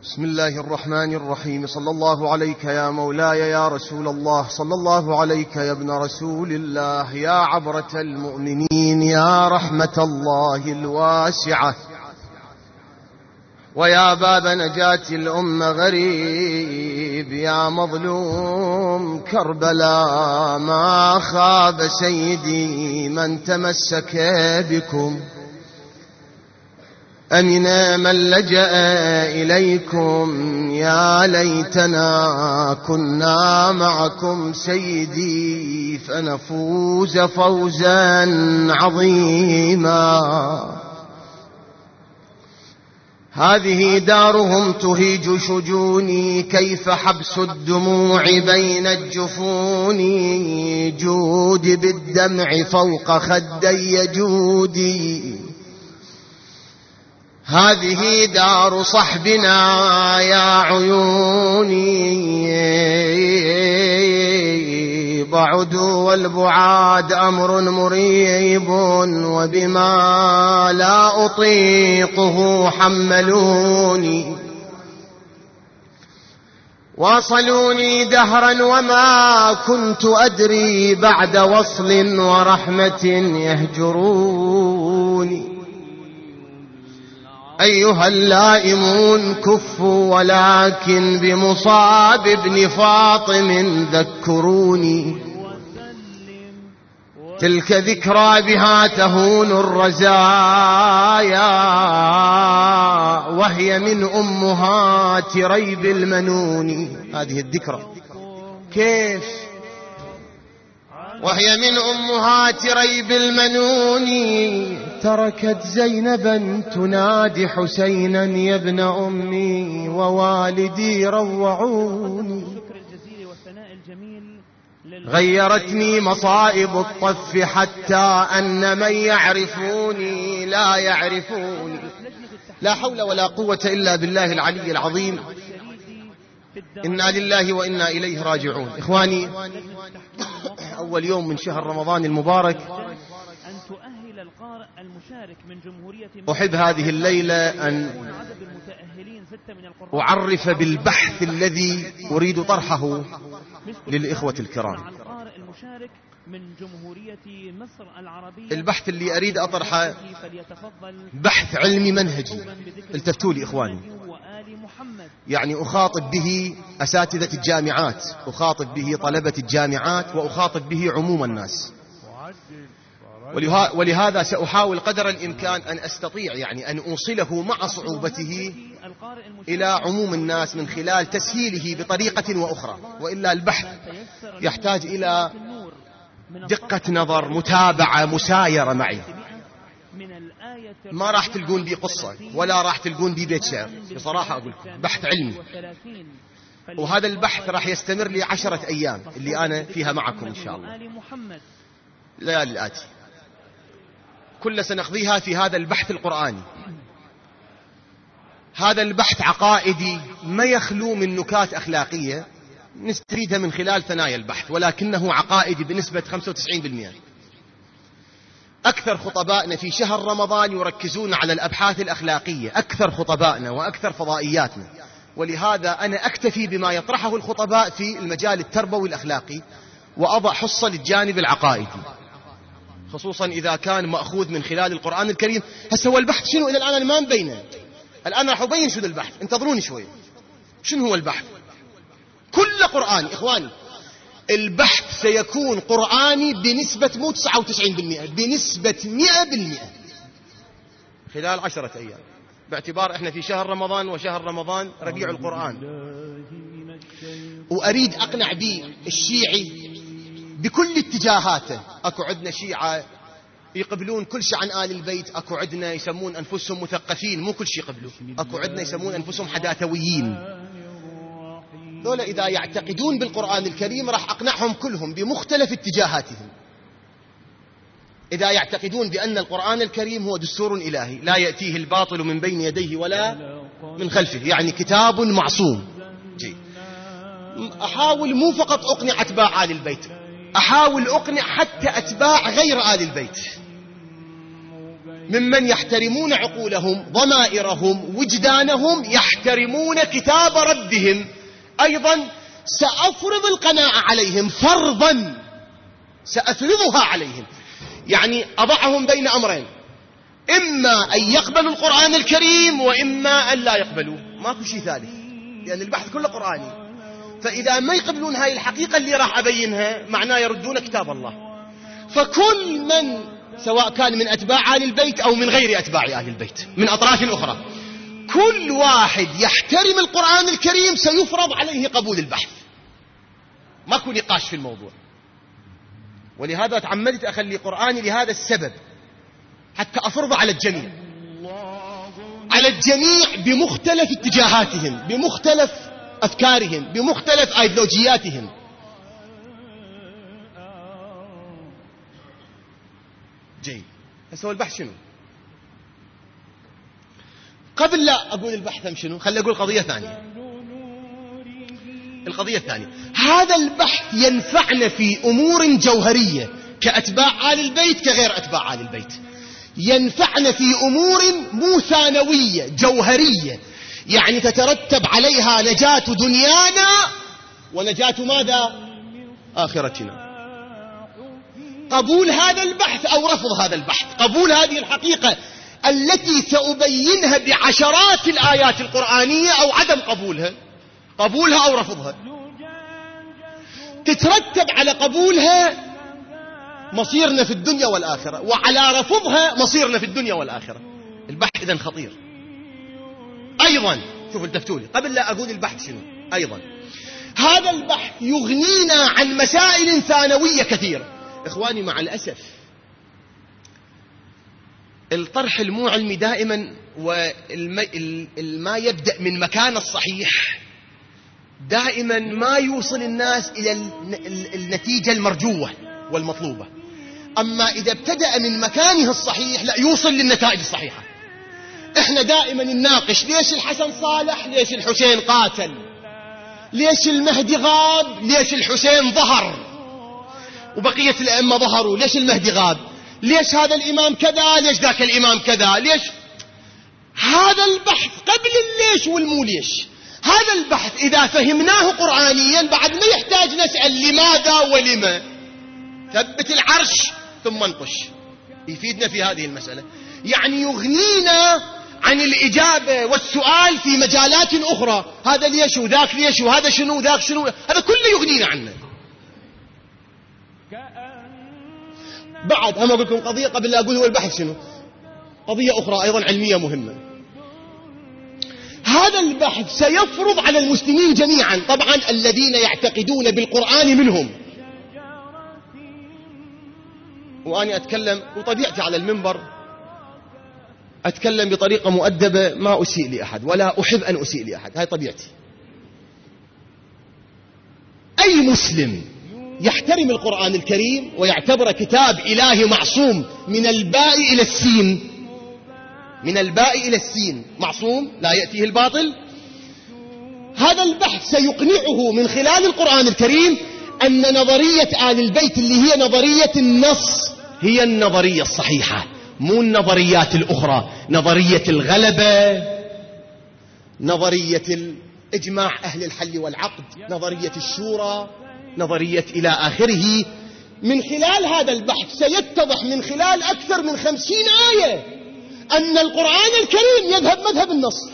بسم الله الرحمن الرحيم. صلى الله عليك يا مولاي يا رسول الله، صلى الله عليك يا ابن رسول الله، يا عبرة المؤمنين، يا رحمة الله الواسعة، ويا باب نجاة الأمة غريب، يا مظلوم كربلاء ما خاب سيدي من تمسك بكم، أمن من لجأ إليكم، يا ليتنا كنا معكم سيدي فنفوز فوزا عظيما. هذه دارهم تهيج شجوني، كيف حبس الدموع بين الجفون، جود بالدمع فوق خدي جودي. هذه دار صحبنا يا عيوني، بعد والبعاد أمر مريب، وبما لا أطيقه حملوني، واصلوني دهرا وما كنت أدري بعد وصل ورحمة يهجروني. أيها اللائمون كفوا، ولكن بمصاب ابن فاطم ذكروني، تلك ذكرى بها تهون الرزايا، وهي من أمهات ريب المنون. هذه الذكرى كيف وهي من أمهات ريب المنون، تركت زينبا تنادي حسينا يا ابن أمي، ووالدي روعوني. غيرتني مصائب الطف حتى أن من يعرفوني لا يعرفوني. لا حول ولا قوة إلا بالله العلي العظيم. إنا لله وإنا إليه راجعون. إخواني، أول يوم من شهر رمضان المبارك، أحب هذه الليلة أن أعرف بالبحث الذي أريد طرحه للإخوة الكرام. البحث اللي أريد أطرحه بحث علمي منهجي. التفتوا لي إخواني، يعني أخاطب به أساتذة الجامعات، أخاطب به طلبة الجامعات، وأخاطب به عموم الناس. ولهذا سأحاول قدر الإمكان أن أستطيع يعني أن أوصله مع صعوبته إلى عموم الناس من خلال تسهيله بطريقة وأخرى، وإلا البحث يحتاج إلى دقة نظر، متابعة، مسايرة معي. ما راح تلقون بي قصة ولا راح تلقون بي بيت شعر، بصراحة أقول بحث علمي. وهذا البحث راح يستمر لي 10 أيام اللي أنا فيها معكم إن شاء الله، الليالي الآتي كل سنقضيها في هذا البحث القرآني. هذا البحث عقائدي ما يخلو من نكات أخلاقية نستفيدها من خلال ثنايا البحث، ولكنه عقائدي بنسبة 95%. أكثر خطبائنا في شهر رمضان يركزون على الأبحاث الأخلاقية، أكثر خطبائنا وأكثر فضائياتنا. ولهذا أنا أكتفي بما يطرحه الخطباء في المجال التربوي الأخلاقي، وأضع حصة للجانب العقائدي، خصوصا إذا كان مأخوذ من خلال القرآن الكريم. هسه هو البحث شنو؟ إلى الآن أنا ما مبينه. الآن راح أبين شنو البحث، انتظروني شوي. شنو هو البحث؟ كل قرآن إخواني، البحث سيكون قرآني بنسبة مو 99%، بنسبة 100% خلال 10 أيام، باعتبار احنا في شهر رمضان، وشهر رمضان ربيع القرآن. وأريد أقنع به الشيعي بكل اتجاهاته. أكو عندنا شيعة يقبلون كل شيء عن آل البيت، أكو عندنا يسمون أنفسهم مثقفين مو كل شيء يقبلوا، أكو عندنا يسمون أنفسهم حداثويين. دولة إذا يعتقدون بالقرآن الكريم راح أقنعهم كلهم بمختلف اتجاهاتهم. إذا يعتقدون بأن القرآن الكريم هو دستور إلهي لا يأتيه الباطل من بين يديه ولا من خلفه، يعني كتاب معصوم. أحاول مو فقط أقنع أتباع آل البيت، أحاول أقنع حتى أتباع غير آل البيت. ممن يحترمون عقولهم، ضمائرهم، وجدانهم، يحترمون كتاب ربهم. أيضا سأفرض القناعة عليهم فرضا، سأفرضها عليهم، يعني أضعهم بين أمرين: إما أن يقبلوا القرآن الكريم وإما أن لا يقبلوا، ماكو شيء ثالث، لأن البحث كله قرآني. فإذا ما يقبلون هاي الحقيقة اللي راح أبينها، معناه يردون كتاب الله. فكل من سواء كان من أتباع آل البيت أو من غير أتباع آل البيت من أطراف أخرى، كل واحد يحترم القرآن الكريم سيفرض عليه قبول البحث، ماكو نقاش في الموضوع. ولهذا تعمدت أخلي قرآني لهذا السبب، حتى أفرض على الجميع، على الجميع بمختلف اتجاهاتهم، بمختلف أفكارهم، بمختلف أيديولوجياتهم. جيد. هسه هو البحث شنو؟ قبل لا أقول البحث شنو، خلي أقول قضية ثانية. القضية الثانية، هذا البحث ينفعنا في أمور جوهرية كأتباع آل البيت كغير أتباع آل البيت. ينفعنا في أمور مو ثانوية، جوهرية، يعني تترتب عليها نجاة دنيانا ونجاة ماذا؟ آخرتنا. قبول هذا البحث أو رفض هذا البحث، قبول هذه الحقيقة التي سأبينها بعشرات الآيات القرآنية، أو عدم قبولها، قبولها أو رفضها، تترتب على قبولها مصيرنا في الدنيا والآخرة، وعلى رفضها مصيرنا في الدنيا والآخرة. البحث إذن خطير. أيضا شوفوا التفتولي قبل لا أقول البحث شنو، أيضا هذا البحث يغنينا عن مسائل ثانوية كثيرة. إخواني مع الأسف الطرح المو علمي دائما والما يبدأ من مكان الصحيح دائما ما يوصل الناس إلى النتيجة المرجوة والمطلوبة. أما إذا ابتدأ من مكانه الصحيح لا يوصل للنتائج الصحيحة. إحنا دائما نناقش ليش الحسن صالح، ليش الحسين قاتل، ليش المهدي غاب، ليش الحسين ظهر وبقية الأئمة ظهروا، ليش المهدي غاب، ليش هذا الإمام كذا، ليش ذاك الإمام كذا، ليش. هذا البحث قبل الليش والمو ليش. هذا البحث إذا فهمناه قرآنيا بعد ما يحتاج نسأل لماذا ولما. ثبت العرش ثم انقش، يفيدنا في هذه المسألة، يعني يغنينا عن الإجابة والسؤال في مجالات أخرى. هذا ليش وذاك ليش وهذا شنو وذاك شنو، هذا كله يغنينا عنه. بعد هم أقول لكم قضية قبل لا أقول هو البحث شنو، قضية أخرى أيضا علمية مهمة. هذا البحث سيفرض على المسلمين جميعا، طبعا الذين يعتقدون بالقرآن منهم. وأنا أتكلم وطبيعتي على المنبر أتكلم بطريقة مؤدبة، ما أسيء لأحد ولا أحب أن أسيء لأحد، هاي طبيعتي. أي مسلم يحترم القرآن الكريم ويعتبر كتاب إلهي معصوم من الباء إلى السين، من الباء إلى السين معصوم لا يأتيه الباطل، هذا البحث سيقنعه من خلال القرآن الكريم أن نظرية آل البيت اللي هي نظرية النص هي النظرية الصحيحة، مو النظريات الأخرى، نظرية الغلبة، نظرية إجماع أهل الحل والعقد، نظرية الشورى، نظرية إلى آخره. من خلال هذا البحث سيتضح من خلال أكثر من 50 آية أن القرآن الكريم يذهب مذهب النص.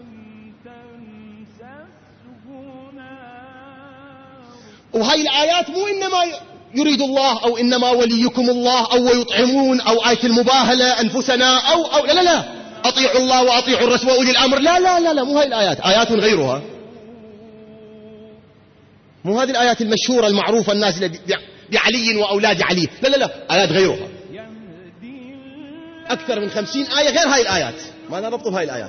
وهي الآيات مو إنما يريد الله أو إنما وليكم الله أو ويطعمون أو آية المباهلة أنفسنا أو لا لا لا، أطيعوا الله وأطيعوا الرسول وأولي الأمر، لا لا لا لا، مو هاي الآيات، آيات غيرها، مو هذه الآيات المشهورة المعروفة النازلة بعلي وأولاد علي، لا لا لا، آيات غيرها، أكثر من 50 آية غير هاي الآيات، ما نربط بهاي الآيات.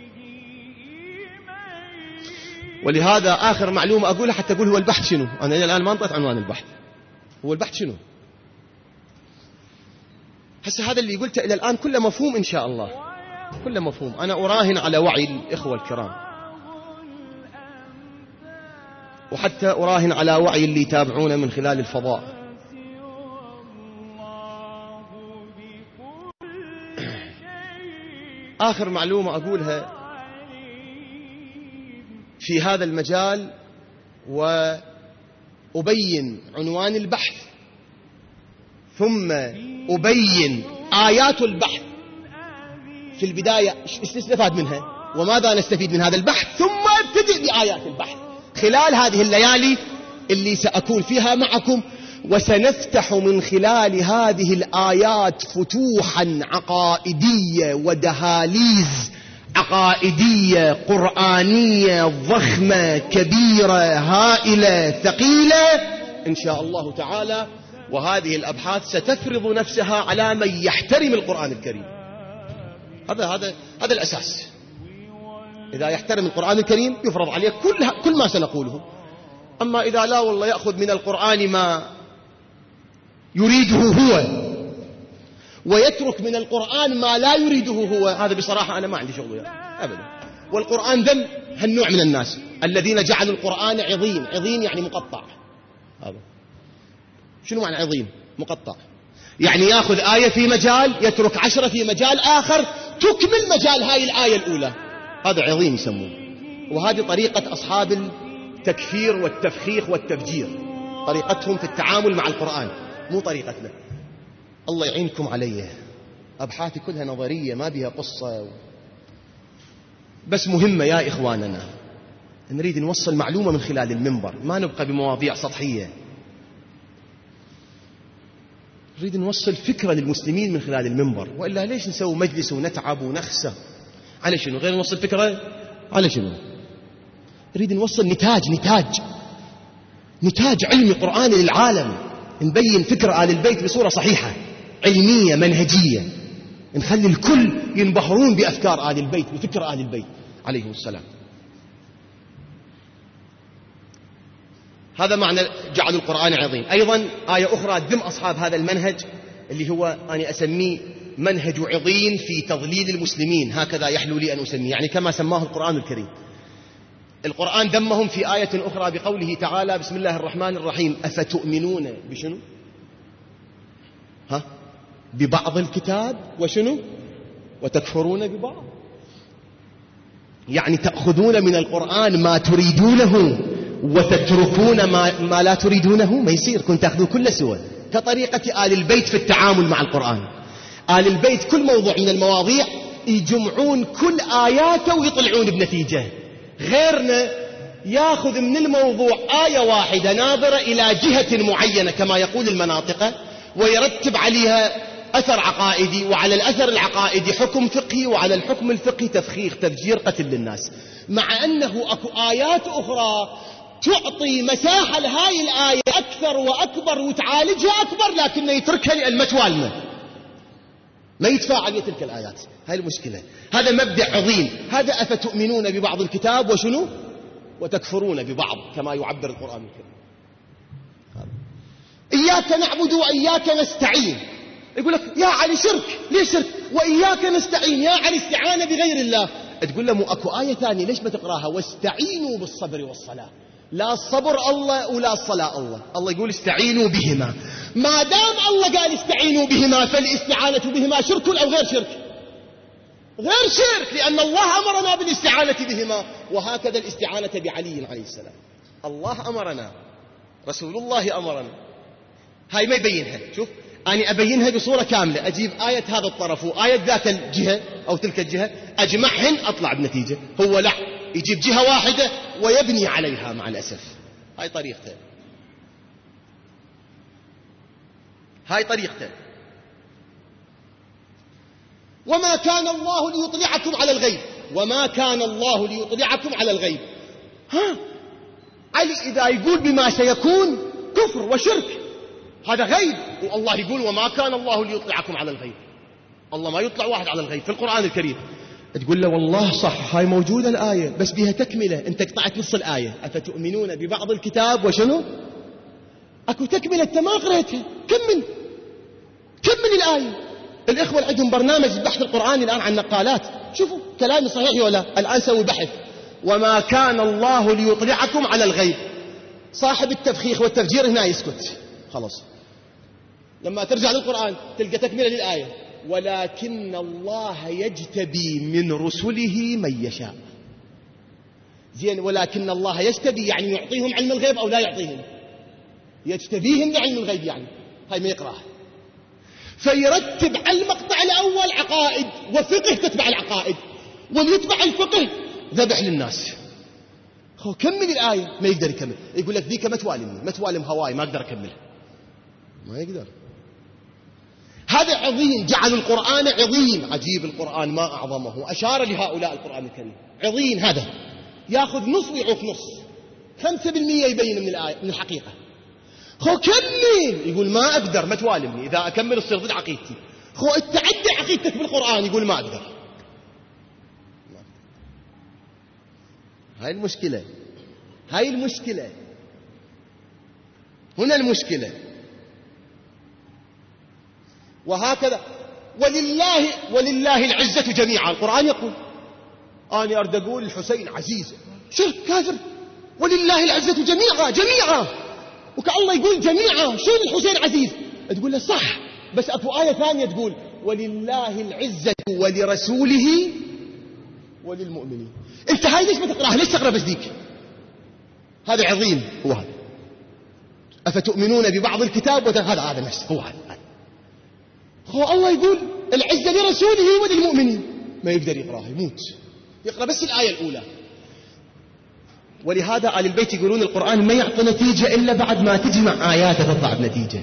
ولهذا آخر معلومة أقولها حتى أقول هو البحث شنو. أنا إلى الآن ما انطيت عنوان البحث، هو البحث شنو. هسه هذا اللي قلته إلى الآن كله مفهوم إن شاء الله، كله مفهوم. أنا أراهن على وعي الإخوة الكرام، وحتى أراهن على وعي اللي يتابعونه من خلال الفضاء. آخر معلومة أقولها في هذا المجال وأبين عنوان البحث ثم أبين آيات البحث في البداية إيش نستفاد منها وماذا نستفيد من هذا البحث، ثم ابتدئ بآيات البحث خلال هذه الليالي اللي سأكون فيها معكم. وسنفتح من خلال هذه الآيات فتوحا عقائدية ودهاليز عقائدية قرآنية ضخمة كبيرة هائلة ثقيلة إن شاء الله تعالى. وهذه الأبحاث ستفرض نفسها على من يحترم القرآن الكريم. هذا الأساس. إذا يحترم القرآن الكريم يفرض عليه كل ما سنقوله. أما إذا لا والله يأخذ من القرآن ما يريده هو ويترك من القرآن ما لا يريده هو، هذا بصراحة أنا ما عندي شغل أبدا. والقرآن ذم هالنوع من الناس الذين جعلوا القرآن عظيم. عظيم يعني مقطع. هذا شنو معنى عظيم؟ مقطع يعني يأخذ آية في مجال يترك 10 في مجال آخر تكمل مجال هاي الآية الأولى. هذا عظيم يسمونه. وهذه طريقة أصحاب التكفير والتفخيخ والتفجير، طريقتهم في التعامل مع القرآن، مو طريقتنا. الله يعينكم علي. أبحاثي كلها نظرية ما بها قصة، بس مهمة يا إخواننا. نريد نوصل معلومة من خلال المنبر، ما نبقى بمواضيع سطحية. نريد نوصل فكرة للمسلمين من خلال المنبر، وإلا ليش نسوي مجلس ونتعب ونخسر؟ على شنو؟ غير نوصل فكرة على شنو؟ نريد نوصل نتاج علمي قرآني للعالم. نبين فكرة آل البيت بصورة صحيحة علمية منهجية، نخلي الكل ينبهرون بأفكار آل البيت بفكر آل البيت عليهم السلام. هذا معنى جعل القرآن عظيم. أيضا آية أخرى ذم أصحاب هذا المنهج اللي هو أنا أسميه منهج عظيم في تضليل المسلمين، هكذا يحلو لي أن أسميه، يعني كما سماه القرآن الكريم. القرآن ذمهم في آية أخرى بقوله تعالى بسم الله الرحمن الرحيم أفتؤمنون بشنو؟ ببعض الكتاب وشنو؟ وتكفرون ببعض. يعني تأخذون من القرآن ما تريدونه وتتركون ما لا تريدونه. ما يصير، كنت تأخذوا كل سوى كطريقة آل البيت في التعامل مع القرآن. آل البيت كل موضوع من المواضيع يجمعون كل آياته ويطلعون بنتيجة. غيرنا ياخذ من الموضوع آية واحدة ناظرة إلى جهة معينة كما يقول المناطق، ويرتب عليها أثر عقائدي، وعلى الأثر العقائدي حكم فقهي، وعلى الحكم الفقهي تفخيخ تفجير قتل للناس. مع أنه أكو آيات أخرى تعطي مساحة لهاي الآية أكثر وأكبر وتعالجها أكبر، لكن يتركها لأن ما توالمه، ما يتفاعل على تلك الآيات. هاي المشكلة. هذا مبدأ عظيم. هذا أفتؤمنون ببعض الكتاب وشنو؟ وتكفرون ببعض، كما يعبر القرآن الكريم. إياك نعبد وإياك نستعين. يقول لك يا علي شرك، ليش شرك؟ وإياك نستعين، يا علي استعانة بغير الله. تقول له مو أكو آية ثانية ليش ما تقراها؟ واستعينوا بالصبر والصلاة. لا الصبر الله ولا الصلاة الله. الله يقول استعينوا بهما. ما دام الله قال استعينوا بهما فالاستعانة بهما شرك أو غير شرك؟ غير شرك، لأن الله أمرنا بالاستعانة بهما. وهكذا الاستعانة بعلي عليه السلام. الله أمرنا، رسول الله أمرنا. هاي ما يبينها. شوف أنا أبينها بصورة كاملة، أجيب آية هذا الطرف وآية ذات الجهة أو تلك الجهة أجمعهن أطلع بنتيجة. هو لا، يجيب جهة واحدة ويبني عليها مع الأسف. هاي طريقته. وما كان الله ليطلعكم على الغيب. وما كان الله ليطلعكم على الغيب. علي إذا يقول بما سيكون كفر وشرك، هذا غيب. والله يقول وما كان الله ليطلعكم على الغيب. الله ما يطلع واحد على الغيب في القرآن الكريم. تقول له والله صح، هاي موجودة الآية بس بها تكملة، انت قطعت نص الآية. أفتؤمنون ببعض الكتاب وشنو؟ أكو تكملة انت ما قريتها. كمل الآية. الإخوة اللي عندهم برنامج البحث القرآني الآن عن نقالات، شوفوا كلامي صحيح ولا؟ الآن سوي بحث. وما كان الله ليطلعكم على الغيب. صاحب التفخيخ والتفجير هنا يسكت خلاص. لما ترجع للقرآن تلقى تكملة للآية. ولكن الله يجتبي من رسله من يشاء. زين، ولكن الله يجتبي يعني يعطيهم علم الغيب أو لا يعطيهم؟ يجتبيهم لعلم الغيب، يعني هاي ما يقرأها. فيرتب على المقطع الأول عقائد وفقه تتبع العقائد، واللي يتبع الفقه ذبح للناس. هو كمل الآية، ما يقدر يكمل، يقول لك ذيك ما توالمني، ما توالم هواي، ما أقدر أكملها، ما يقدر. هذا عظيم، جعل القرآن عظيم. عجيب القرآن ما أعظمه، أشار لهؤلاء القرآن الكريم عظيم. هذا يأخذ نص ويعوف نص، 5% يبين من الآية من الحقيقة. خو كمل، يقول ما أقدر، ما توالمني، إذا أكمل تصير ضد عقيدتي. خو اتعدى عقيدتك بالقرآن، يقول ما أقدر. هاي المشكلة، هاي المشكلة، هنا المشكلة. وهكذا ولله العزة جميعا. القرآن يقول، أنا أرد أقول الحسين عزيز، شرك كافر. ولله العزة جميعا وكالله يقول جميعا، شو الحسين عزيز؟ تقول له صح، بس أكو آية ثانية تقول ولله العزة ولرسوله وللمؤمنين. انت هاي ليش ما تقراها؟ ليش تقرا بس ذيك؟ هذا عظيم. هو هذا أفتؤمنون ببعض الكتاب هذا نفسه، هو هذا. هو الله يقول العزة لرسوله وللمؤمنين، ما يقدر يقراها، يموت، يقرأ بس الآية الأولى. ولهذا آل البيت يقولون القرآن ما يعطي نتيجة إلا بعد ما تجمع آياته تطلع بنتيجة.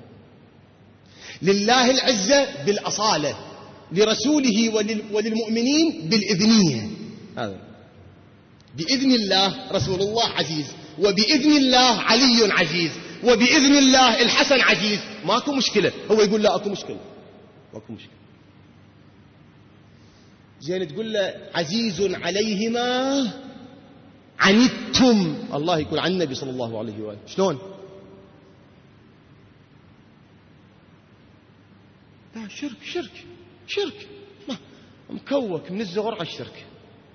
لله العزة بالأصالة، لرسوله وللمؤمنين بالإذنية. هذا بإذن الله رسول الله عزيز، وبإذن الله علي عزيز، وبإذن الله الحسن عزيز. ماكو مشكلة. هو يقول لا أكو مشكلة، ماكو مشكلة. زين تقول له عزيز عليهما عنتم، الله يقول عن النبي صلى الله عليه وآله، شلون؟ لا، شرك ما مكوك من الزغر على الشرك،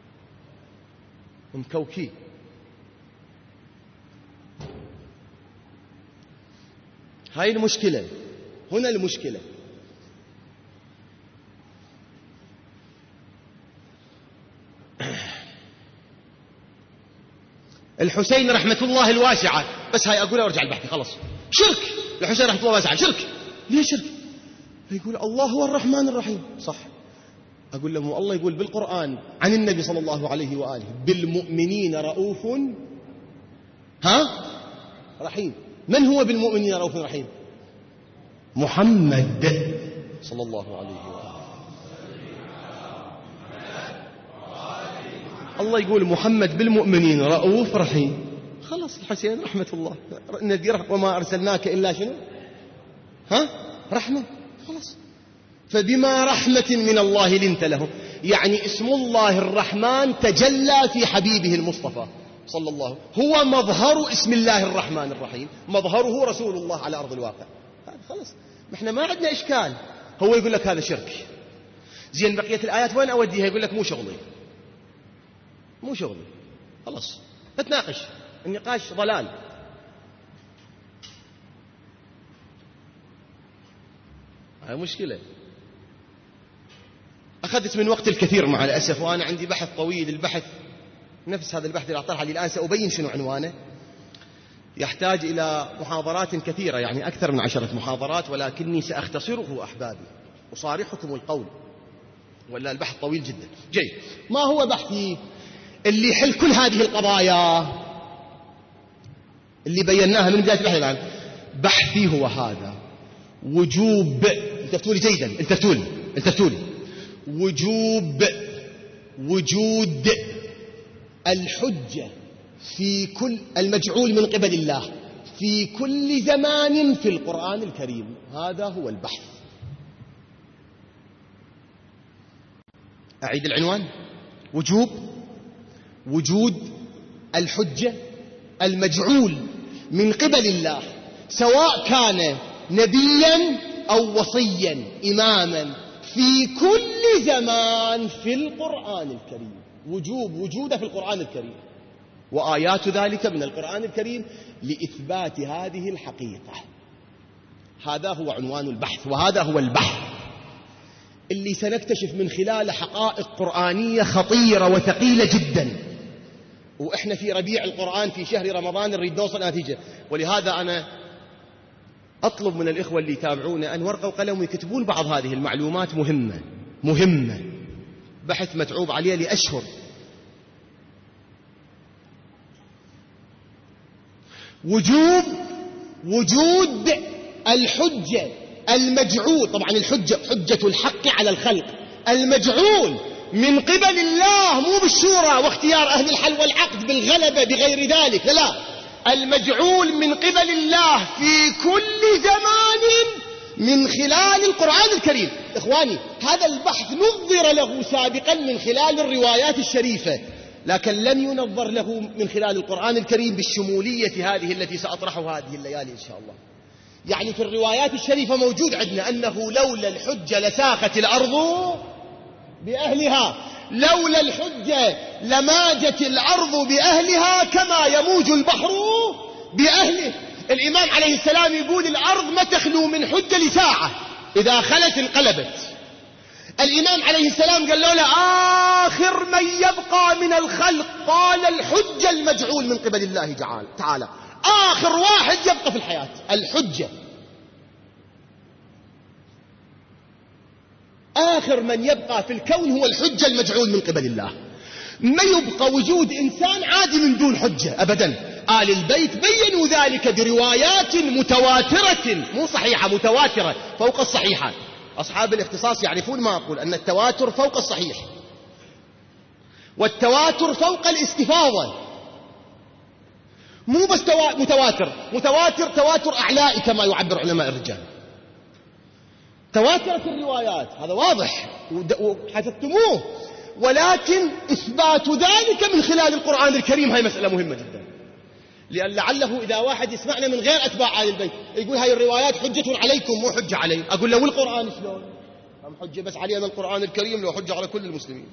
مكوكي. هاي المشكلة، هنا المشكلة. الحسين رحمة الله الواسعة، بس هاي أقولها وارجع البحث خلاص. شرك، الحسين رحمة الله الواسعة شرك. ليه شرك؟ يقول الله هو الرحمن الرحيم، صح. أقول لهم الله يقول بالقرآن عن النبي صلى الله عليه وآله بالمؤمنين رؤوف رحيم. من هو بالمؤمنين رؤوف رحيم؟ محمد صلى الله عليه وآله. الله يقول محمد بالمؤمنين رؤوف رحيم، خلاص. الحسين رحمة الله نذير، وما أرسلناك إلا شنو؟ رحمة، خلاص. فبما رحمة من الله لنت لهم، يعني اسم الله الرحمن تجلى في حبيبه المصطفى صلى الله عليه وسلم. هو مظهر اسم الله الرحمن الرحيم، مظهره رسول الله على أرض الواقع. خلاص، احنا ما عندنا إشكال. هو يقول لك هذا شرك. زين بقية الآيات وين أوديها؟ يقول لك مو شغلي، خلاص نتناقش، النقاش ضلال. هاي مشكلة. أخذت من وقت الكثير مع الأسف، وأنا عندي بحث طويل. البحث نفس هذا البحث اللي أطرحه الآن سأبين شنو عنوانه، يحتاج إلى محاضرات كثيرة، يعني أكثر من 10 محاضرات، ولكني سأختصره أحبابي، أصارحكم القول، ولا البحث طويل جدا. جيد، ما هو بحثي اللي يحل كل هذه القضايا اللي بيناها من بداية البحث الآن؟ بحثي هو هذا: وجوب، التفتوا لي جيدا، التفتوا لي، وجود الحجة في كل المجعول من قبل الله في كل زمان في القرآن الكريم. هذا هو البحث. أعيد العنوان: وجود الحجة المجعول من قبل الله، سواء كان نبيا أو وصيا إماما، في كل زمان في القرآن الكريم. وجوده في القرآن الكريم، وآيات ذلك من القرآن الكريم لإثبات هذه الحقيقة. هذا هو عنوان البحث، وهذا هو البحث. اللي سنكتشف من خلاله حقائق قرآنية خطيرة وثقيلة جدا. وإحنا في ربيع القرآن، في شهر رمضان، نريد نوصل نتيجة. ولهذا أنا أطلب من الإخوة اللي يتابعونا أن ورقة وقلم ويكتبون بعض هذه المعلومات مهمة، بحث متعوب عليه لأشهر. وجود الحجة المجعول، طبعا الحجة حجة الحق على الخلق، المجعول من قبل الله، مو بالشورى واختيار أهل الحل والعقد بالغلبة بغير ذلك، لا، المجعول من قبل الله في كل زمان من خلال القرآن الكريم. إخواني، هذا البحث نظر له سابقا من خلال الروايات الشريفة، لكن لم ينظر له من خلال القرآن الكريم بالشمولية هذه التي سأطرحها هذه الليالي إن شاء الله. يعني في الروايات الشريفة موجود عندنا أنه لولا الحجة لساخت الأرض بأهلها، لولا الحجة لماجت الأرض بأهلها كما يموج البحر بأهله. الإمام عليه السلام يقول الأرض ما تخلو من حجة لساعة، إذا خلت انقلبت. الإمام عليه السلام قال لولا آخر من يبقى من الخلق، قال الحجة المجعول من قبل الله تعالى، آخر واحد يبقى في الحياة الحجة، آخر من يبقى في الكون هو الحجة المجعول من قبل الله. ما يبقى وجود إنسان عادي من دون حجة أبدا. آل البيت بيّنوا ذلك بروايات متواترة، مو صحيحة، متواترة فوق الصحيحة. أصحاب الاختصاص يعرفون ما أقول، أن التواتر فوق الصحيح، والتواتر فوق الاستفاضة. مو بس متواتر تواتر أعلائي كما يعبر علماء الرجال. تواترت الروايات، هذا واضح وحسبتموه، ولكن إثبات ذلك من خلال القرآن الكريم هاي مسألة مهمة جدا. لأن لعله إذا واحد يسمعنا من غير أتباع آل البيت يقول هاي الروايات حجة عليكم مو حجة علي، أقول له والقرآن شلون؟ هم حجة بس علينا القرآن الكريم، لو حجة على كل المسلمين.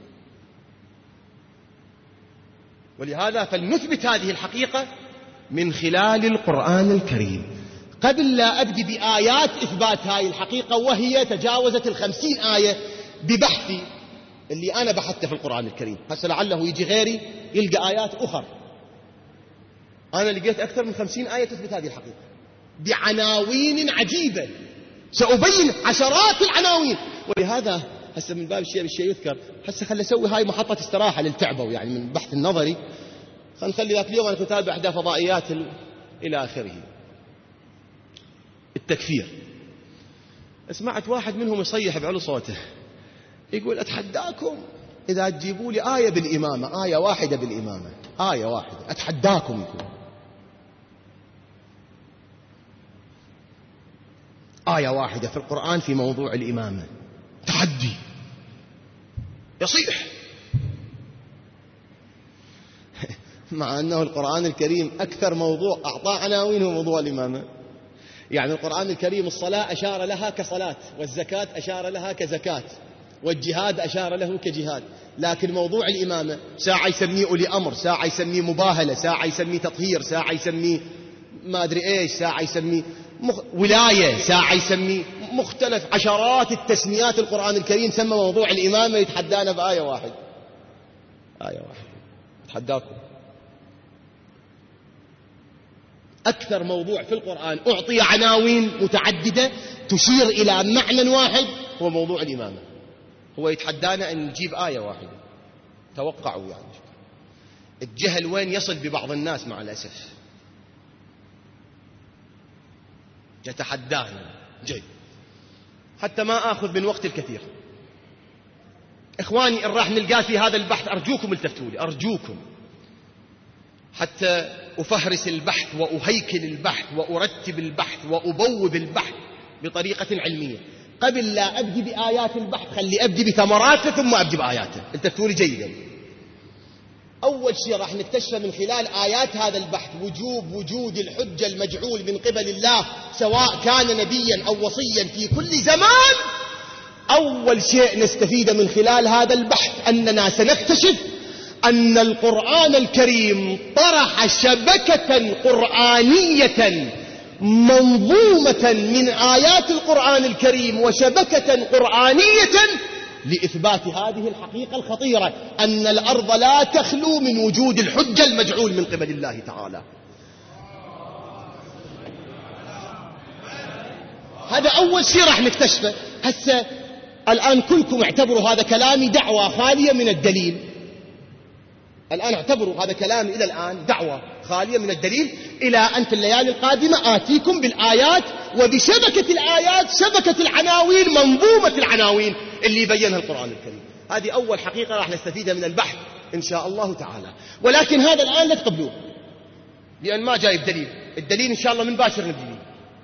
ولهذا فلنثبت هذه الحقيقة من خلال القرآن الكريم. قبل لا أبدي بآيات إثبات هذه الحقيقة، وهي تجاوزت 50 آية ببحثي اللي أنا بحثته في القرآن الكريم. هسه لعله يجي غيري يلقى آيات أخرى، أنا لقيت أكثر من 50 آية تثبت هذه الحقيقة بعناوين عجيبة، سأبين عشرات العناوين. ولهذا هسه من باب الشيء بالشيء يذكر، هسه خلي أسوي هاي محطة استراحة للتعبة يعني من البحث النظري، خلينا نخلي ذاك اليوم أنا كنت أتابع إحدى فضائيات إلى آخره. التكفير، سمعت واحد منهم يصيح بعلو صوته يقول أتحداكم إذا تجيبوا لي آية بالإمامة، آية واحدة بالإمامة، آية واحدة أتحداكم، يقول آية واحدة في القرآن في موضوع الإمامة، تحدي، يصيح. مع أنه القرآن الكريم أكثر موضوع أعطى عناوينه موضوع الإمامة. يعني القرآن الكريم الصلاة أشار لها كصلاة، والزكاة أشار لها كزكاة، والجهاد أشار له كجهاد. لكن موضوع الإمامة ساعة يسميه أولي أمر، ساعة يسميه مباهلة، ساعة يسميه تطهير، ساعة يسميه ما أدري إيش، ساعة يسميه ولاية، ساعة يسميه مختلف عشرات التسميات. القرآن الكريم سمى موضوع الإمامة يتحدانا بآية واحدة، آية واحدة يتحداكم. أكثر موضوع في القرآن أعطي عناوين متعددة تشير إلى معنى واحد هو موضوع الإمامة. هو يتحدانا أن نجيب آية واحدة. توقعوا يعني الجهل وين يصل ببعض الناس مع الأسف. يتحدانا جيد. حتى ما آخذ من وقت الكثير، إخواني إن راح نلقاه في هذا البحث أرجوكم التفتوا لي، أرجوكم، حتى أفهرس البحث وأهيكل البحث وأرتب البحث وأبوب البحث بطريقة علمية. قبل لا أبدي بآيات البحث خلي أبدي بثمراته ثم أبدي بآياته. التفتوا لي جيدا. أول شيء راح نكتشف من خلال آيات هذا البحث وجود الحجة المجعول من قبل الله، سواء كان نبيا أو وصيا في كل زمان. أول شيء نستفيد من خلال هذا البحث أننا سنكتشف أن القرآن الكريم طرح شبكة قرآنية منظومة من آيات القرآن الكريم وشبكة قرآنية لإثبات هذه الحقيقة الخطيرة، أن الأرض لا تخلو من وجود الحجة المجعول من قبل الله تعالى. هذا أول شيء راح نكتشفه. هسه الآن كلكم اعتبروا هذا كلامي دعوة خالية من الدليل. الآن اعتبروا هذا كلامي إلى الآن دعوة خالية من الدليل، إلى أن في الليالي القادمة آتيكم بالآيات وبشبكة الآيات، شبكة العناوين، منظومة العناوين اللي يبينها القرآن الكريم. هذه أول حقيقة راح نستفيدها من البحث إن شاء الله تعالى. ولكن هذا الآن لا تقبلوه، لأن ما جايب دليل. الدليل إن شاء الله من باشر نبدي،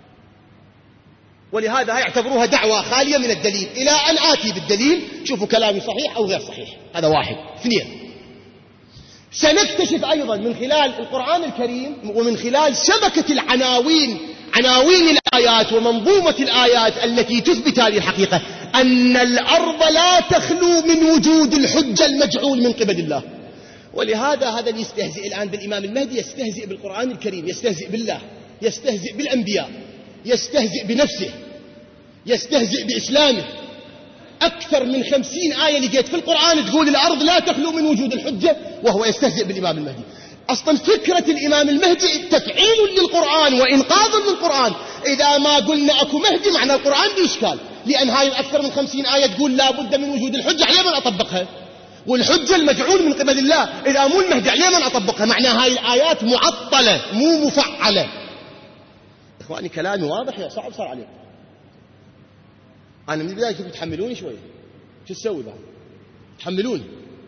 ولهذا يعتبروها دعوة خالية من الدليل إلى أن آتي بالدليل. شوفوا كلامي صحيح أو غير صحيح. هذا واحد. اثنين، سنكتشف أيضا من خلال القرآن الكريم ومن خلال شبكة العناوين، عناوين الآيات ومنظومة الآيات التي تثبت هذه الحقيقة، أن الأرض لا تخلو من وجود الحجة المجعول من قبل الله. ولهذا هذا اللي يستهزئ الآن بالإمام المهدي يستهزئ بالقرآن الكريم، يستهزئ بالله، يستهزئ بالأنبياء، يستهزئ بنفسه، يستهزئ بإسلامه. أكثر من 50 آية لقيت في القرآن تقول الأرض لا تخلو من وجود الحجة، وهو يستهزئ بالإمام المهدي. أصلا فكرة الإمام المهدي تفعيل للقرآن وإنقاذ للقرآن. إذا ما قلنا أكو مهدي معنى القرآن بإشكال، لأن هاي أكثر من 50 آية تقول لا بد من وجود الحجة، عليه من أطبقها؟ والحجة المجعول من قبل الله إذا مو المهدي عليه من أطبقها؟ معنى هاي الآيات معطلة مو مفعلة. إخواني كلامي واضح يا صعب صار عليكم. أنا من البداية كنت تحملوني شوية، شو تسوي بعد؟ تحملوني.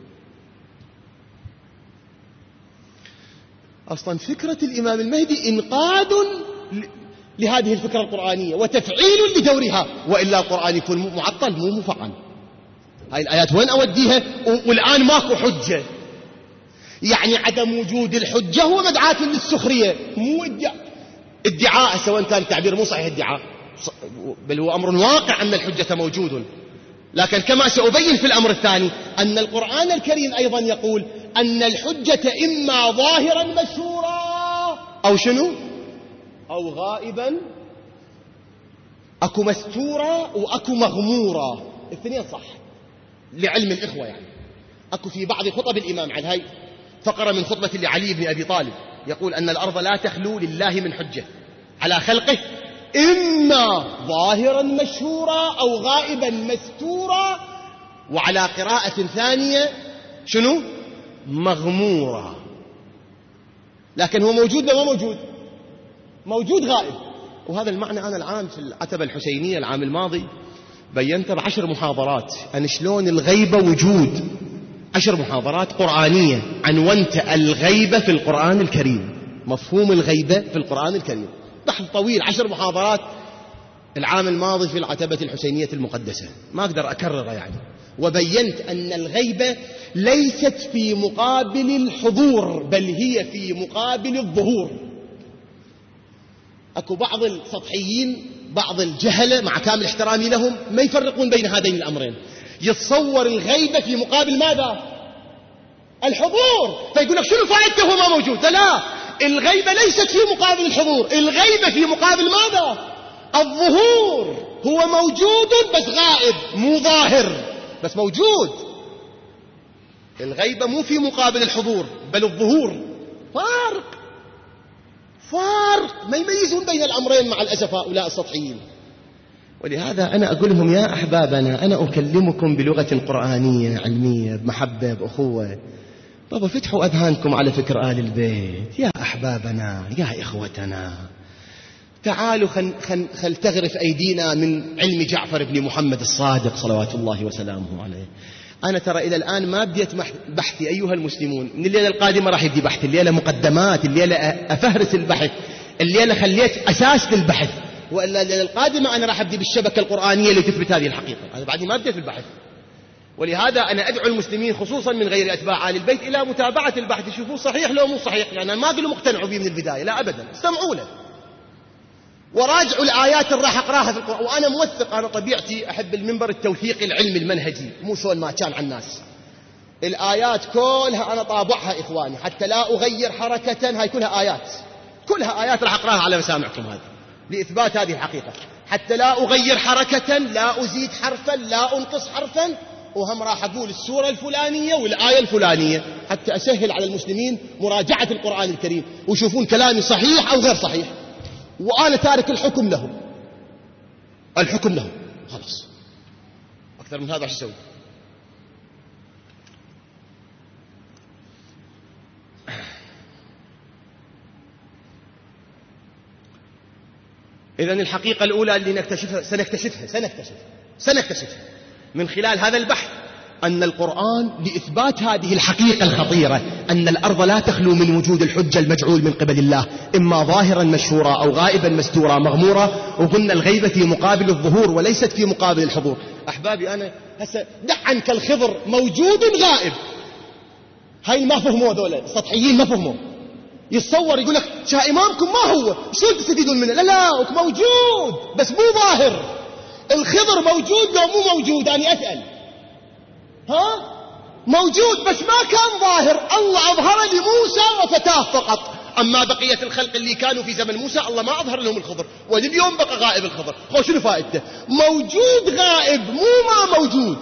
أصلا فكرة الإمام المهدي إنقاذ لهذه الفكرة القرآنية وتفعيل لدورها، وإلا القرآن يكون معطل مو مفعل. هاي الآيات وين أوديها؟ والآن ماكو حجة. يعني عدم وجود الحجة هو مدعاة للسخرية، مو ادعاء، سواء كان التعبير مو صحيح ادعاء، بل هو أمر واقع أن الحجة موجود. لكن كما سأبين في الأمر الثاني أن القرآن الكريم أيضا يقول أن الحجة إما ظاهرا مشهورا أو شنو؟ أو غائبا. أكو مستورا وأكو مغمورا، الاثنين صح لعلم الإخوة. يعني أكو في بعض خطب الإمام عن هاي فقرة من خطبة لعلي بن أبي طالب يقول أن الأرض لا تخلو لله من حجة على خلقه، إما ظاهرا مشهورا أو غائبا مستورا، وعلى قراءة ثانية شنو؟ مغمورا. لكن هو موجود ولا ما موجود؟ موجود غائب. وهذا المعنى أنا العام في العتبة الحسينية العام الماضي بينت ب10 محاضرات أن شلون الغيبة وجود. 10 محاضرات قرآنية عنونت الغيبة في القرآن الكريم، مفهوم الغيبة في القرآن الكريم، بحث طويل 10 محاضرات العام الماضي في العتبة الحسينية المقدسة، ما أقدر أكرره يعني. وبينت أن الغيبة ليست في مقابل الحضور، بل هي في مقابل الظهور. أكو بعض السطحيين، بعض الجهلة مع كامل احترامي لهم، ما يفرقون بين هذين الأمرين. يتصور الغيبة في مقابل ماذا؟ الحضور، فيقول لك شنو فائدته هو ما موجود؟ لا، الغيبة ليست في مقابل الحضور، الغيبة في مقابل ماذا؟ الظهور. هو موجود بس غائب، مو ظاهر بس موجود. الغيبة مو في مقابل الحضور بل الظهور. فارق ما يميزون بين الأمرين مع الأسف هؤلاء السطحيين. ولهذا أنا أقول لهم يا أحبابنا، أنا أكلمكم بلغة قرآنية علمية بمحبة بأخوة. بابا فتحوا أذهانكم على فكر آل البيت يا أحبابنا يا إخوتنا. تعالوا خل تغرف أيدينا من علم جعفر بن محمد الصادق صلوات الله وسلامه عليه. أنا ترى إلى الآن ما بديت بحثي أيها المسلمون. من الليلة القادمة راح يبدي بحث، الليلة مقدمات، الليلة أفهرس البحث، الليلة خليت أساس للبحث، وإلا الليلة القادمة أنا راح أبدي بالشبكة القرآنية اللي تثبت هذه الحقيقة. أنا بعدي ما بديت في البحث. ولهذا أنا أدعو المسلمين خصوصا من غير أتباع آل البيت إلى متابعة البحث، يشوفوه صحيح لو مو صحيح. يعني أنا ما أقول مقتنعوا به من البداية، لا أبدا، استمعوا له وراجعوا الآيات اللي راح أقراها في القرآن. وأنا موثق، أنا طبيعتي أحب المنبر التوثيقي العلمي المنهجي، مو شلون ما كان عن الناس. الآيات كلها أنا طابعها إخواني حتى لا أغير حركة، هاي كلها آيات، كلها آيات راح أقراها على مسامعكم هذه. لإثبات هذه الحقيقة، حتى لا أغير حركة، لا أزيد حرفا، لا أنقص حرفا، وهم راح أقول السورة الفلانية والآية الفلانية حتى أسهل على المسلمين مراجعة القرآن الكريم ويشوفون كلامي صحيح أو غير صحيح، وأنا تارك الحكم لهم. الحكم لهم خلاص، أكثر من هذا شو أسوي؟ إذن الحقيقة الأولى اللي نكتشفها سنكتشفها من خلال هذا البحث، أن القرآن لإثبات هذه الحقيقة الخطيرة أن الأرض لا تخلو من وجود الحجة المجعول من قبل الله، إما ظاهرا مشهورا أو غائبا مستورا مغمورا، وقلنا الغيبة في مقابل الظهور وليست في مقابل الحضور. أحبابي أنا هسه دع عنك الخضر موجود غائب، هاي ما فهموا دولة السطحيين، ما فهموا. يتصور يقول لك شا إمامكم ما هو، شو تستفيدون منه؟ لا موجود بس مو ظاهر. الخضر موجود لو مو موجود؟ أنا أسأل. موجود بس ما كان ظاهر، الله أظهر لموسى وفتاه فقط. أما بقية الخلق اللي كانوا في زمن موسى الله ما أظهر لهم الخضر، ولليوم بقى غائب الخضر. شنو فائدته؟ موجود غائب مو ما موجود.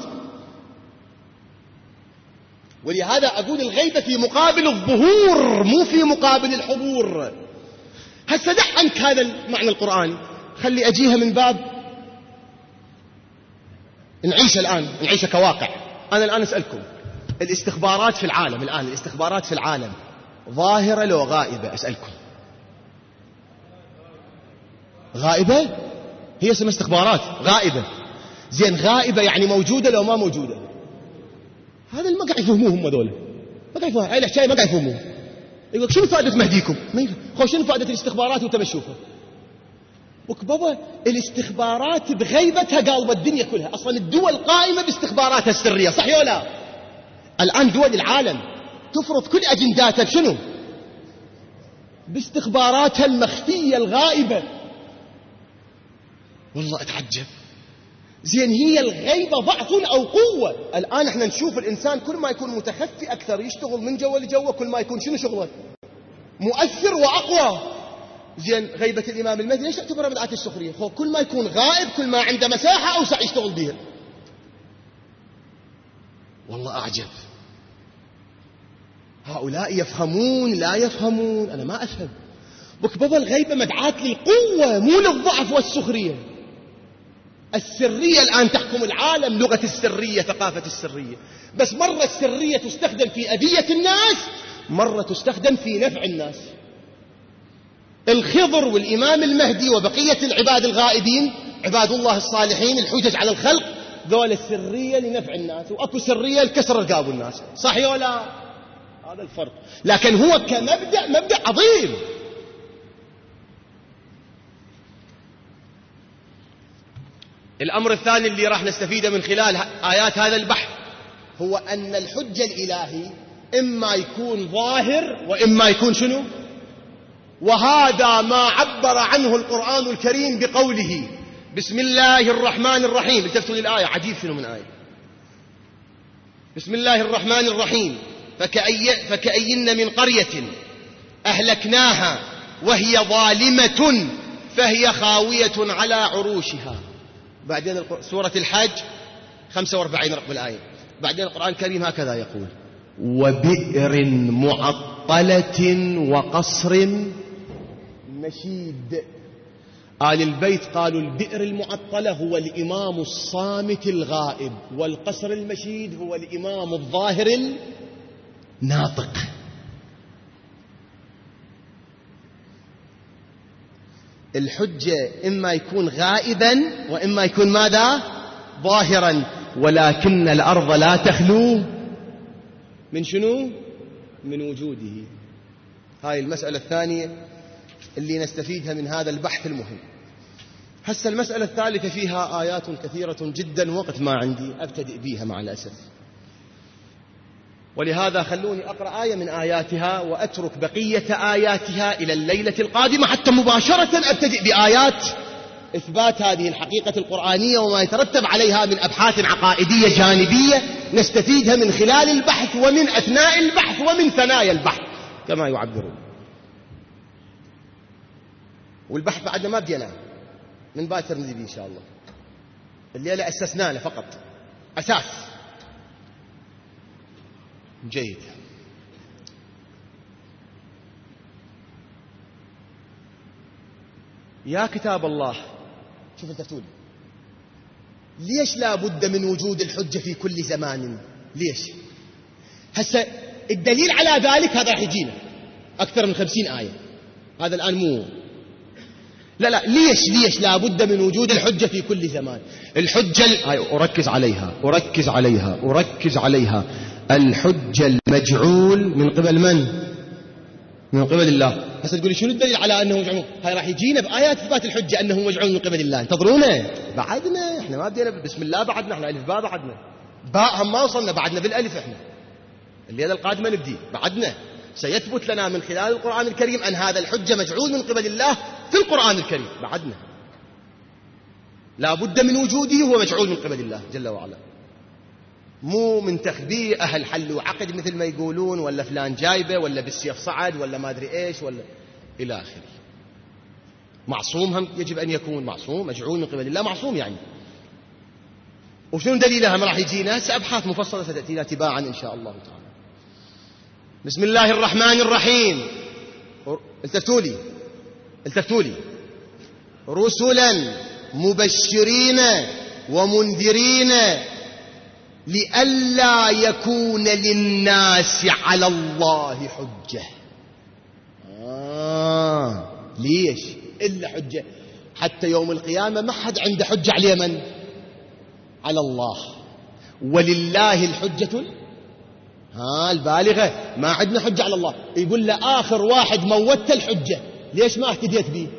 ولهذا أقول الغيبة في مقابل الظهور مو في مقابل الحضور. هسه دع عنك هذا المعنى القرآني، خلي أجيها من باب نعيش كواقع. أنا الآن أسألكم، الاستخبارات في العالم الآن، الاستخبارات في العالم ظاهرة لو غائبة؟ أسألكم. غائبة؟ هي اسمها استخبارات غائبة. زين غائبة يعني موجودة لو ما موجودة؟ هذا اللي ما قاعد يفهموه هم دولة، ما قاعد يفهموه هاي الحكاية، ما قاعد يفهموه. يقول شنو فائدة مهديكم؟ شنو فائدة الاستخبارات وانت بتشوفها؟ بابا الاستخبارات بغيبتها قالبة الدنيا كلها، أصلا الدول قائمة باستخباراتها السرية، صح ولا لا؟ الآن دول العالم تفرض كل أجنداتها بشنو؟ باستخباراتها المخفية الغائبة. والله أتعجب. زين هي الغيبة ضعف أو قوة؟ الآن احنا نشوف الإنسان كل ما يكون متخفي أكثر، يشتغل من جوا لجوا، كل ما يكون شنو شغله؟ مؤثر وأقوى. زين غيبة الإمام المهدي ليش تعتبرها بدعة السخرية؟ كل ما يكون غائب كل ما عنده مساحة أوسع يشتغل بها. والله أعجب. هؤلاء يفهمون لا يفهمون؟ أنا ما أفهم. بابا الغيبة مدعاة للقوة مو للضعف والسخرية. السرية الآن تحكم العالم، لغة السرية، ثقافة السرية. بس مرة السرية تستخدم في أذية الناس، مرة تستخدم في نفع الناس. الخضر والإمام المهدي وبقية العباد الغائبين، عباد الله الصالحين الحجج على الخلق، ذول السرية لنفع الناس، وأكو سرية لكسر رقاب الناس، صح ولا؟ هذا الفرق. لكن هو كمبدأ مبدأ عظيم. الأمر الثاني اللي راح نستفيده من خلال آيات هذا البحث هو أن الحجة الإلهي إما يكون ظاهر وإما يكون شنو؟ وهذا ما عبر عنه القرآن الكريم بقوله بسم الله الرحمن الرحيم. التفتوا للآية، عجيب شنو من آية. بسم الله الرحمن الرحيم. فكأين من قرية أهلكناها وهي ظالمة فهي خاوية على عروشها. بعدين سورة الحج 45 رقم الآية. بعدين القرآن الكريم هكذا يقول وبئر معطلة وقصر مشيد. آل البيت قالوا البئر المعطلة هو الإمام الصامت الغائب، والقصر المشيد هو الإمام الظاهر الناطق. الحجة إما يكون غائبا وإما يكون ماذا؟ ظاهرا. ولكن الأرض لا تخلو من شنو؟ من وجوده. هاي المسألة الثانية اللي نستفيدها من هذا البحث المهم. هسه المسألة الثالثة فيها آيات كثيرة جدا، وقت ما عندي أبتدئ بيها مع الأسف، ولهذا خلوني أقرأ آية من آياتها وأترك بقية آياتها إلى الليلة القادمة حتى مباشرة أبتدئ بآيات إثبات هذه الحقيقة القرآنية وما يترتب عليها من أبحاث عقائدية جانبية نستفيدها من خلال البحث ومن أثناء البحث ومن ثنايا البحث كما يعبرون. والبحث بعدنا ما بدينا من باكر نبي إن شاء الله. الليلة أسسنا له فقط أساس. جيد. يا كتاب الله، شوف انت تقول ليش لا بد من وجود الحجة في كل زمان؟ ليش؟ هسه الدليل على ذلك هذا راح يجينا أكثر من 50 آية. هذا الآن مو لا ليش لا بد من وجود الحجة في كل زمان؟ الحجة أركز عليها الحجة المجعول من قبل من؟ من قبل الله. هسه تقولي شنو الدليل على أنه مجعول؟ هاي راح يجينا بآيات إثبات الحجة أنه مجعول من قبل الله. انتظرونا بعدنا، احنا ما بدينا بسم الله بعدنا، احنا ألف باء بعدنا، باء هم ما وصلنا بعدنا بالألف. احنا الليلة القادمة نبدي بعدنا. سيثبت لنا من خلال القرآن الكريم أن هذا الحجة مجعول من قبل الله في القرآن الكريم. بعدنا لا بد من وجوده، هو مجعول من قبل الله جل وعلا، مو من تخبيه أهل حل وعقد مثل ما يقولون، ولا فلان جايبه، ولا بالسيف صعد، ولا ما أدري إيش، ولا إلى آخره. معصوم هم يجب أن يكون معصوم، مجعول من قبل الله، معصوم يعني. وشنو دليلها؟ ما راح يجينا سأبحاث مفصلة ستأتينا تباعا إن شاء الله تعالى. بسم الله الرحمن الرحيم. التفتوا لي. رسلا مبشرين ومنذرين لئلا يكون للناس على الله حجة. ليش إلا حجة؟ حتى يوم القيامة ما حد عنده حجة على من؟ على الله. ولله الحجة البالغة. ما عندنا حجة على الله. يقول له آخر واحد موت الحجة، ليش ما اهتديت به؟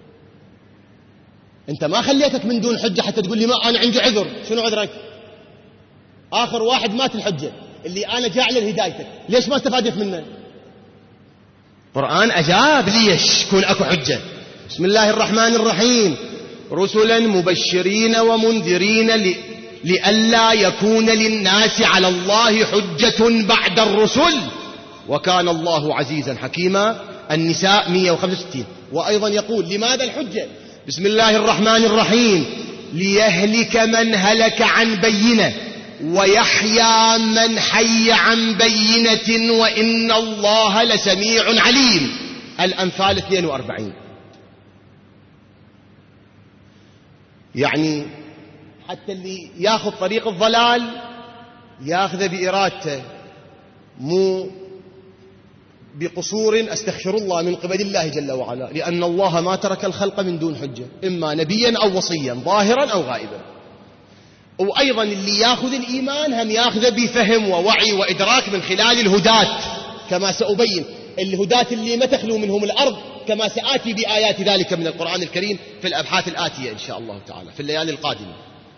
انت ما خليتك من دون حجة حتى تقول لي ما أنا عندي عذر. شنو عذرك؟ آخر واحد مات الحجة اللي أنا جاعل لهدايتك، ليش ما استفادت منه؟ القرآن أجاب ليش يكون أكو حجة. بسم الله الرحمن الرحيم. رسلا مبشرين ومنذرين لئلا يكون للناس على الله حجة بعد الرسل وكان الله عزيزا حكيما. النساء 165. وأيضا يقول لماذا الحجة؟ بسم الله الرحمن الرحيم. ليهلك من هلك عن بينة ويحيى من حي عن بينة وإن الله لسميع عليم. الأنفال 42. يعني حتى اللي ياخذ طريق الضلال ياخذه بإرادته، مو بقصور استغفر الله من قبل الله جل وعلا، لأن الله ما ترك الخلق من دون حجة، إما نبيا أو وصيا ظاهرا أو غائبا. وأيضا اللي ياخذ الإيمان هم ياخذه بفهم ووعي وإدراك من خلال الهداة، كما سأبين الهداة اللي ما تخلو منهم الأرض، كما سآتي بآيات ذلك من القرآن الكريم في الأبحاث الآتية إن شاء الله تعالى في الليالي القادمة.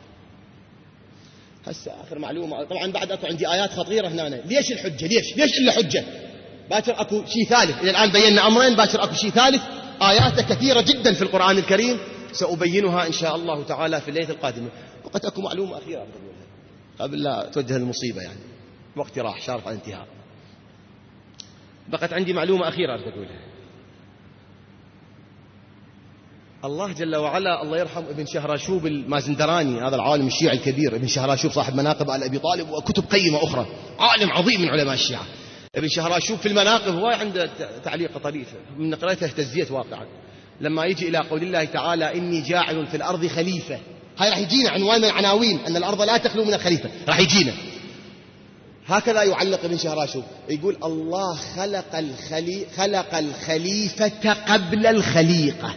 هسه آخر معلومة، طبعا بعد أكو عندي آيات خطيرة هنا. ليش الحجة؟ ليش إلا حجة؟ باكر أكو شيء ثالث. إلى الآن بينا أمرين، باكر أكو شيء ثالث. آيات كثيرة جدا في القرآن الكريم سأبينها إن شاء الله تعالى في الليلة القادمة. وقد أكو معلومة أخيرة قبل لا توجه المصيبة، يعني وقت راح شارف على انتهاء. بقت عندي معلومة أخيرة أقولها. الله جل وعلا الله يرحم ابن شهراشوب المازندراني، هذا العالم الشيعي الكبير، ابن شهراشوب صاحب مناقب على أبي طالب وكتب قيمة أخرى، عالم عظيم من علماء الشيعة. ابن شهراشوب في المناقب هو عنده تعليق طريفة من نقرأته اهتزيت واقعا، لما يجي إلى قول الله تعالى إني جاعل في الأرض خليفة. هاي راح يجينا عنوان من العناوين أن الأرض لا تخلو من الخليفة، راح يجينا. هكذا يعلق ابن شهراشوب، يقول الله خلق الخليفة قبل الخليقة،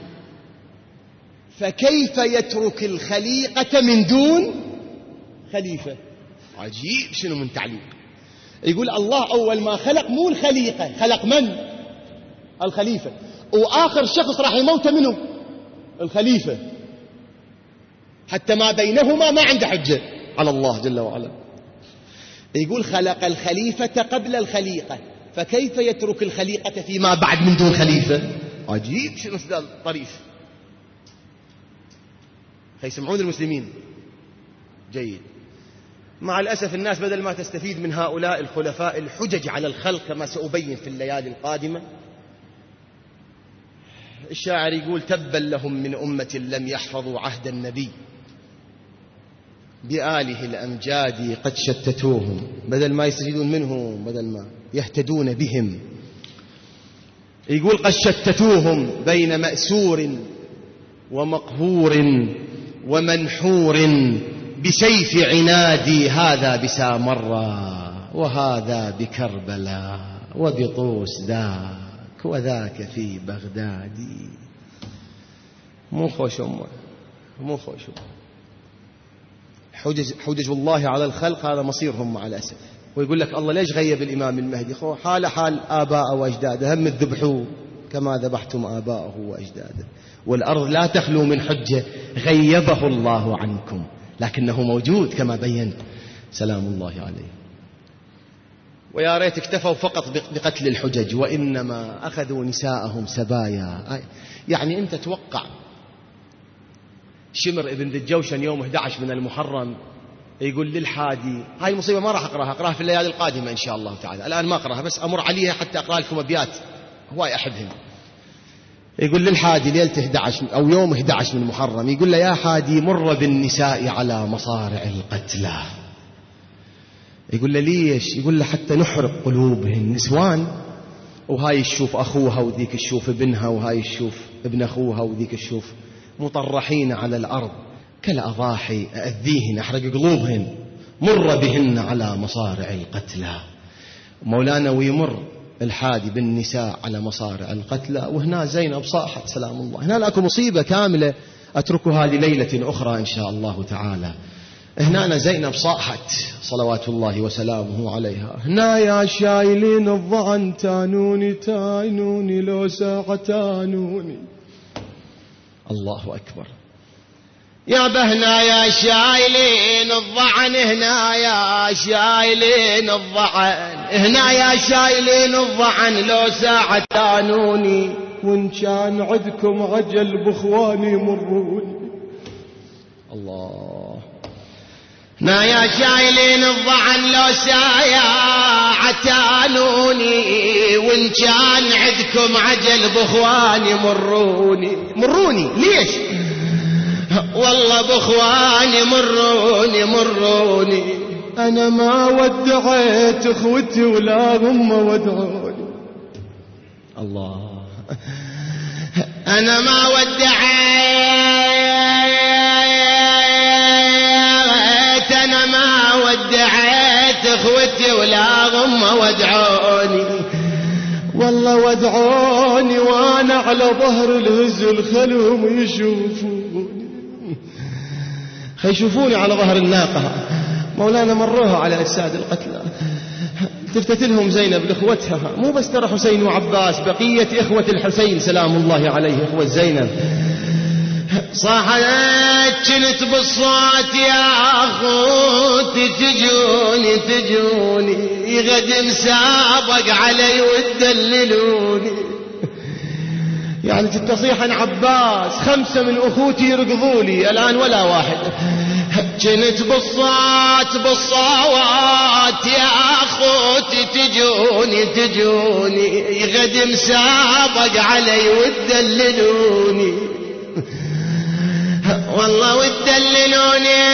فكيف يترك الخليقة من دون خليفة؟ عجيب شنو من تعليق. يقول الله أول ما خلق مو الخليقة، خلق من؟ الخليفة. وآخر شخص راح يموت منه الخليفة، حتى ما بينهما ما عنده حجة على الله جل وعلا. يقول خلق الخليفة قبل الخليقة، فكيف يترك الخليقة فيما بعد من دون خليفة؟ عجيب شنو استدلال طريف. يسمعون المسلمين جيد. مع الأسف الناس بدل ما تستفيد من هؤلاء الخلفاء الحجج على الخلق كما سأبين في الليالي القادمة، الشاعر يقول تبا لهم من أمة لم يحفظوا عهد النبي بآله الأمجاد قد شتتوهم، بدل ما يستفيدون منهم بدل ما يهتدون بهم. يقول قد شتتوهم بين مأسور ومقهور ومنحور بسيف عنادي، هذا بسامرة وهذا بكربلاء وبطوس ذاك وذاك في بغداد. مو خوش أمه، مو خوش حجج الله على الخلق، هذا مصيرهم مع الأسف. ويقول لك الله ليش غيب الإمام المهدي؟ حال حال آباءه وأجداده، هم الذبحوا كما ذبحتم آباءه وأجداده، والأرض لا تخلو من حجة غيبه الله عنكم، لكنه موجود كما بينت سلام الله عليه. ويا ريت اكتفوا فقط بقتل الحجج، وإنما أخذوا نساءهم سبايا. يعني أنت توقع شمر ابن ذي الجوشن يوم 11 من المحرم يقول للحادي، هاي مصيبة ما راح أقراها في الليالي القادمة إن شاء الله تعالى، الآن ما أقراها بس أمر عليها حتى أقرأ لكم أبيات هواي أحبهم. يقول للحادي ليلة 11 أو يوم 11 من المحرم، يقول له يا حادي مر بالنساء على مصارع القتلى. يقول له ليش؟ يقول له حتى نحرق قلوبهن، نسوان وهاي الشوف أخوها وذيك الشوف ابنها وهاي الشوف ابن أخوها وذيك الشوف مطرحين على الأرض كالأضاحي، أذيهن أحرق قلوبهن، مر بهن على مصارع القتلى. مولانا ويمر الحادي بالنساء على مصارع القتلى، وهنا زينب صاحت سلام الله. هنا لكم مصيبة كاملة أتركها لليلة أخرى إن شاء الله تعالى. هنا زينب صاحت صلوات الله وسلامه عليها. هنا يا شايلين الضعن تانوني تانوني لو ساعة تانوني. الله أكبر. يا بهنا يا شايلين الضعن، هنا يا شايلين الضعن، هنا يا شايلين الضعن لو ساعة تانوني، وإن كان عدكم عجل بإخواني مروني. الله. هنا يا شايلين الضعن لو ساعة تانوني، وإن كان عدكم عجل بإخواني مروني. مروني ليش؟ والله بإخواني مروني مروني. أنا ما ودعيت إخوتي ولا هم ودعوني. الله. أنا ما ودعيت، أنا ما ودعيت إخوتي ولا هم ودعوني. والله ودعوني وأنا على ظهر الهزل خلهم يشوفوني، يشوفوني على ظهر الناقة. مولانا مروها على أجساد القتلى، التفت لهم زينب لإخوتها، مو بس ترى حسين وعباس، بقية إخوة الحسين سلام الله عليه، إخوة زينب. صاحت كنت بالصوت يا أخوتي تجوني تجوني، غد مسابق علي وتدللوني. يعني تتصيح عن عباس 5 من أخوتي يركضوا لي الآن ولا واحد. كنت بالصوت بالصوت يا أخوتي تجوني تجوني، غد مسابق علي وتدللوني. والله وتدللوني،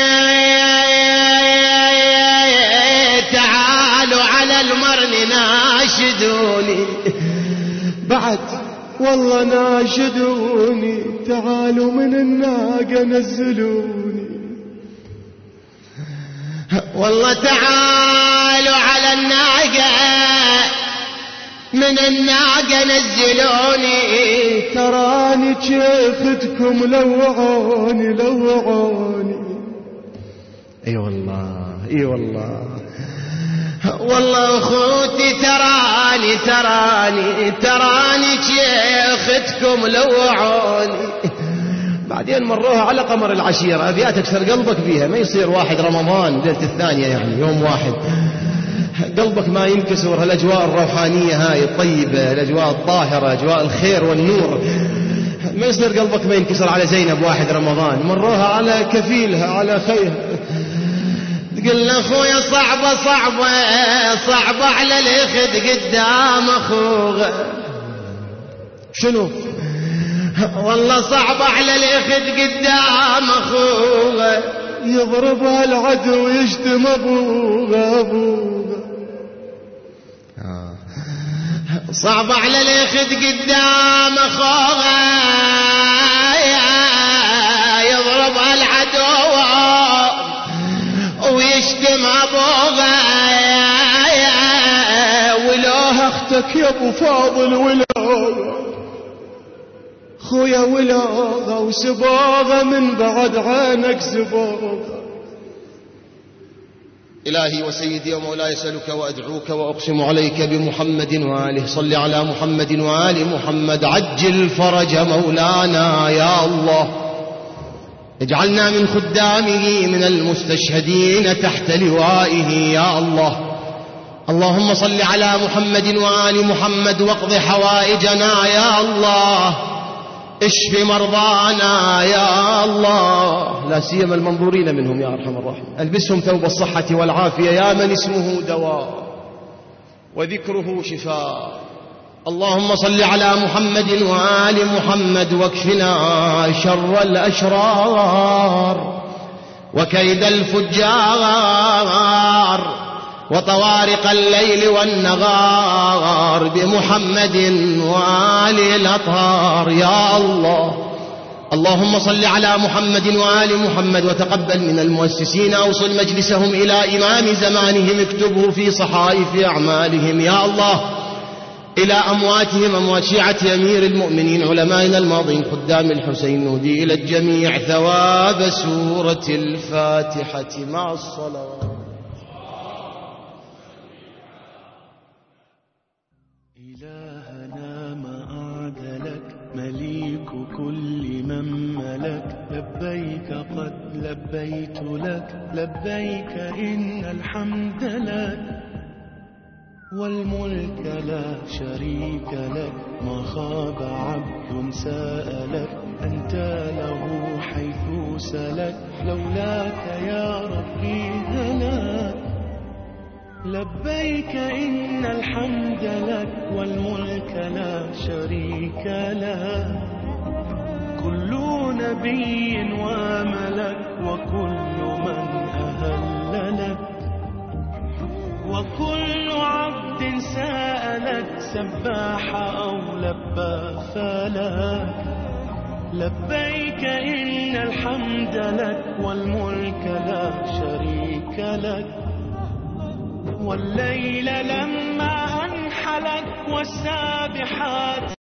تعالوا على المرن ناشدوني. بعد والله ناشدوني، تعالوا من الناقة نزلوني. والله تعالوا على الناقة من الناقة نزلوني. تراني شيختكم لوعوني لوعوني. اي والله اي والله. والله أخوتي تراني تراني تراني شيختكم لوعوني. بعدين مروها على قمر العشيرة، أبيات أكثر قلبك بيها، ما يصير واحد رمضان ليلة الثانية يعني يوم واحد قلبك ما ينكسر. الأجواء الروحانية هاي الطيبة، الأجواء الطاهرة، أجواء الخير والنور، ما يصير قلبك ما ينكسر على زينب واحد رمضان. مروها على كفيلها على خيها، تقول أخويا صعبة صعبة صعبة على الأخت قدام أخوها. شنو والله صعب على الأخت قدام أخوه يضربها العدو ويشتم أبوه. صعب على الأخت قدام أخوه يضربها العدو ويشتم أبوه. ولا أختك يا أبو فاضل ولا خويا ولاغة وسباغة من بعد عينك سباغة. إلهي وسيدي ومولاي أسألك وأدعوك وأقسم عليك بمحمد وآله صل على محمد وآل محمد عجل فرج مولانا يا الله. اجعلنا من خدامه من المستشهدين تحت لوائه يا الله. اللهم صل على محمد وآل محمد واقض حوائجنا يا الله. اشف مرضانا يا الله، لا سيما المنظورين منهم يا أرحم الراحمين. البسهم ثوب الصحة والعافية يا من اسمه دواء وذكره شفاء. اللهم صل على محمد وآل محمد واكفنا شر الأشرار وكيد الفجار وطوارق الليل والنهار بمحمد وآل الأطهار يا الله. اللهم صل على محمد وآل محمد وتقبل من المؤسسين أوصل مجلسهم إلى إمام زمانهم اكتبه في صحائف أعمالهم يا الله. إلى أمواتهم أموات شيعة أمير المؤمنين علمائنا الماضين خدام الحسين نهدي إلى الجميع ثواب سورة الفاتحة مع الصلاة. إلهنا ما أعدلك مليك كل من ملك. لبيك قد لبيت لك لبيك إن الحمد لك والملك لا شريك لك. ما خاب عبد سألك أنت له حيث سلك. لولاك يا ربي هلك. لبيك إن الحمد لك والملك لا شريك لك. كل نبي وملك وكل من أهل لك وكل عبد سألك سباح أو لبى فلك. لبيك إن الحمد لك والملك لا شريك لك. والليل لما أنحلك والسابحات